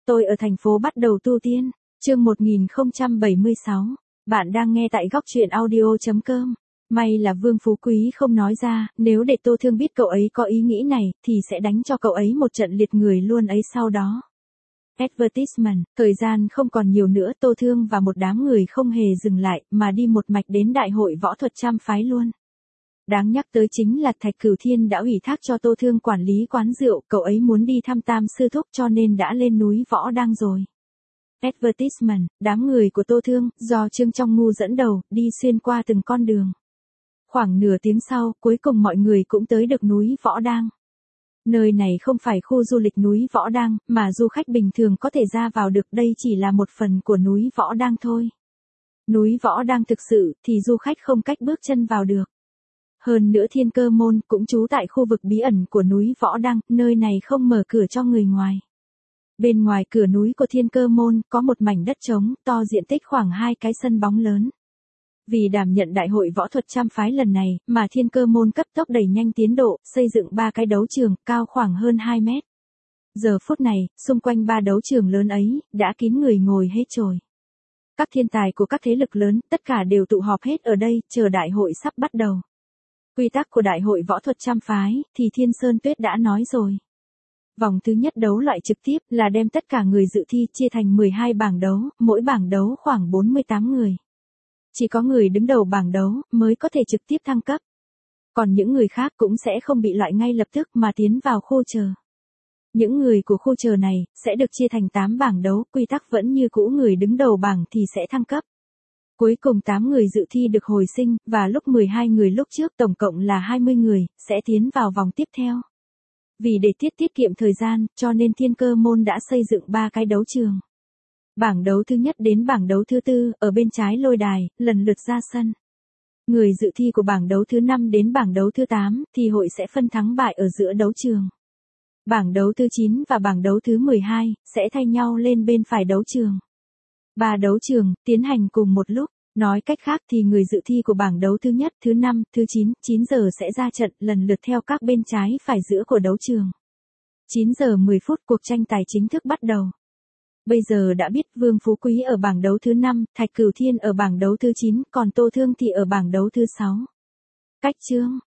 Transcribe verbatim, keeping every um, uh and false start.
Tôi ở thành phố bắt đầu tu tiên, chương một nghìn không trăm bảy mươi sáu. Bạn đang nghe tại góc truyện audio chấm com. May là Vương Phú Quý không nói ra, nếu để Tô Thương biết cậu ấy có ý nghĩ này, thì sẽ đánh cho cậu ấy một trận liệt người luôn ấy sau đó. Advertisement, thời gian không còn nhiều nữa, Tô Thương và một đám người không hề dừng lại, mà đi một mạch đến Đại hội Võ thuật Trăm Phái luôn. Đáng nhắc tới chính là Thạch Cửu Thiên đã ủy thác cho Tô Thương quản lý quán rượu, cậu ấy muốn đi thăm Tam Sư Thúc cho nên đã lên núi Võ Đang rồi. Advertisement, đám người của Tô Thương, do Trương Trong Ngu dẫn đầu, đi xuyên qua từng con đường. Khoảng nửa tiếng sau, cuối cùng mọi người cũng tới được núi Võ Đang. Nơi này không phải khu du lịch núi Võ Đang, mà du khách bình thường có thể ra vào được, đây chỉ là một phần của núi Võ Đang thôi. Núi Võ Đang thực sự, thì du khách không cách bước chân vào được. Hơn nữa Thiên Cơ Môn cũng trú tại khu vực bí ẩn của núi Võ Đang, nơi này không mở cửa cho người ngoài. Bên ngoài cửa núi của Thiên Cơ Môn có một mảnh đất trống, to diện tích khoảng hai cái sân bóng lớn. Vì đảm nhận Đại hội Võ thuật Trăm Phái lần này, mà Thiên Cơ Môn cấp tốc đẩy nhanh tiến độ, xây dựng ba cái đấu trường, cao khoảng hơn hai mét. Giờ phút này, xung quanh ba đấu trường lớn ấy, đã kín người ngồi hết trồi. Các thiên tài của các thế lực lớn, tất cả đều tụ họp hết ở đây, chờ đại hội sắp bắt đầu. Quy tắc của Đại hội Võ thuật Trăm Phái, thì Thiên Sơn Tuyết đã nói rồi. Vòng thứ nhất đấu loại trực tiếp là đem tất cả người dự thi chia thành mười hai bảng đấu, mỗi bảng đấu khoảng bốn mươi tám người. Chỉ có người đứng đầu bảng đấu mới có thể trực tiếp thăng cấp. Còn những người khác cũng sẽ không bị loại ngay lập tức mà tiến vào khu chờ. Những người của khu chờ này sẽ được chia thành tám bảng đấu, quy tắc vẫn như cũ, người đứng đầu bảng thì sẽ thăng cấp. Cuối cùng tám người dự thi được hồi sinh, và lúc mười hai người lúc trước tổng cộng là hai mươi người, sẽ tiến vào vòng tiếp theo. Vì để tiết tiết kiệm thời gian, cho nên Thiên Cơ Môn đã xây dựng ba cái đấu trường. Bảng đấu thứ nhất đến bảng đấu thứ tư, ở bên trái lôi đài, lần lượt ra sân. Người dự thi của bảng đấu thứ năm đến bảng đấu thứ tám, thì hội sẽ phân thắng bại ở giữa đấu trường. Bảng đấu thứ chín và bảng đấu thứ mười hai, sẽ thay nhau lên bên phải đấu trường. Ba đấu trường, tiến hành cùng một lúc. Nói cách khác thì người dự thi của bảng đấu thứ nhất, thứ năm, thứ chín, chín giờ sẽ ra trận, lần lượt theo các bên trái phải giữa của đấu trường. chín giờ mười phút cuộc tranh tài chính thức bắt đầu. Bây giờ đã biết Vương Phú Quý ở bảng đấu thứ năm, Thạch Cửu Thiên ở bảng đấu thứ chín, còn Tô Thương thì ở bảng đấu thứ sáu. Cách chương,